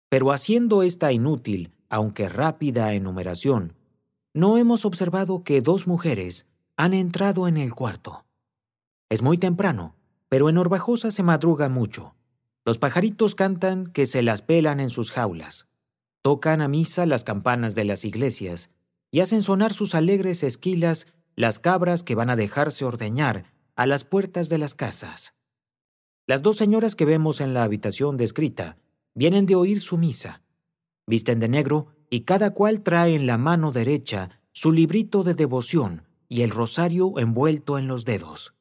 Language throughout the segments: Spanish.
Pero haciendo esta inútil, aunque rápida enumeración, no hemos observado que 2 mujeres han entrado en el cuarto. Es muy temprano, pero en Orbajosa se madruga mucho. Los pajaritos cantan que se las pelan en sus jaulas. Tocan a misa las campanas de las iglesias y hacen sonar sus alegres esquilas las cabras que van a dejarse ordeñar a las puertas de las casas. Las 2 señoras que vemos en la habitación descrita vienen de oír su misa. Visten de negro y cada cual trae en la mano derecha su librito de devoción y el rosario envuelto en los dedos.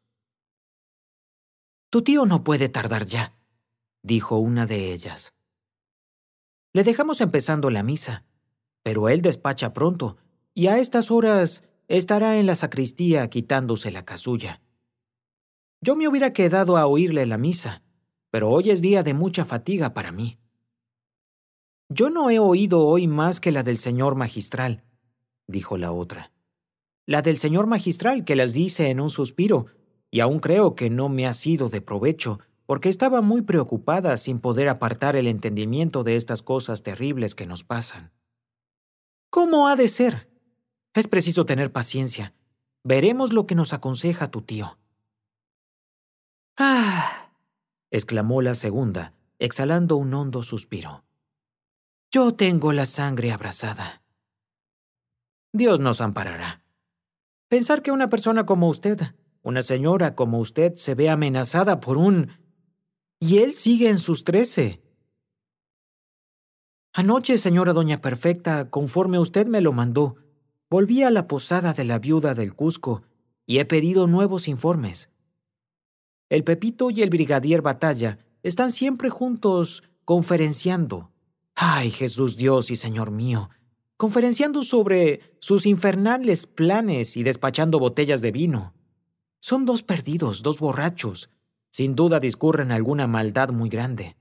«Tu tío no puede tardar ya», dijo una de ellas. «Le dejamos empezando la misa, pero él despacha pronto y a estas horas estará en la sacristía quitándose la casulla. Yo me hubiera quedado a oírle la misa, pero hoy es día de mucha fatiga para mí». «Yo no he oído hoy más que la del señor magistral», dijo la otra. «La del señor magistral que las dice en un suspiro, y aún creo que no me ha sido de provecho, porque estaba muy preocupada sin poder apartar el entendimiento de estas cosas terribles que nos pasan». «¿Cómo ha de ser? Es preciso tener paciencia. Veremos lo que nos aconseja tu tío». «¡Ah!», exclamó la segunda, exhalando un hondo suspiro. «Yo tengo la sangre abrasada». «Dios nos amparará. Pensar que una persona como usted, una señora como usted, se ve amenazada por un... y él sigue en sus 13. Anoche, señora doña Perfecta, conforme usted me lo mandó, volví a la posada de la viuda del Cusco y he pedido nuevos informes. El Pepito y el brigadier Batalla están siempre juntos conferenciando. ¡Ay, Jesús Dios y Señor mío! Conferenciando sobre sus infernales planes y despachando botellas de vino. Son 2 perdidos, 2 borrachos. Sin duda discurren alguna maldad muy grande.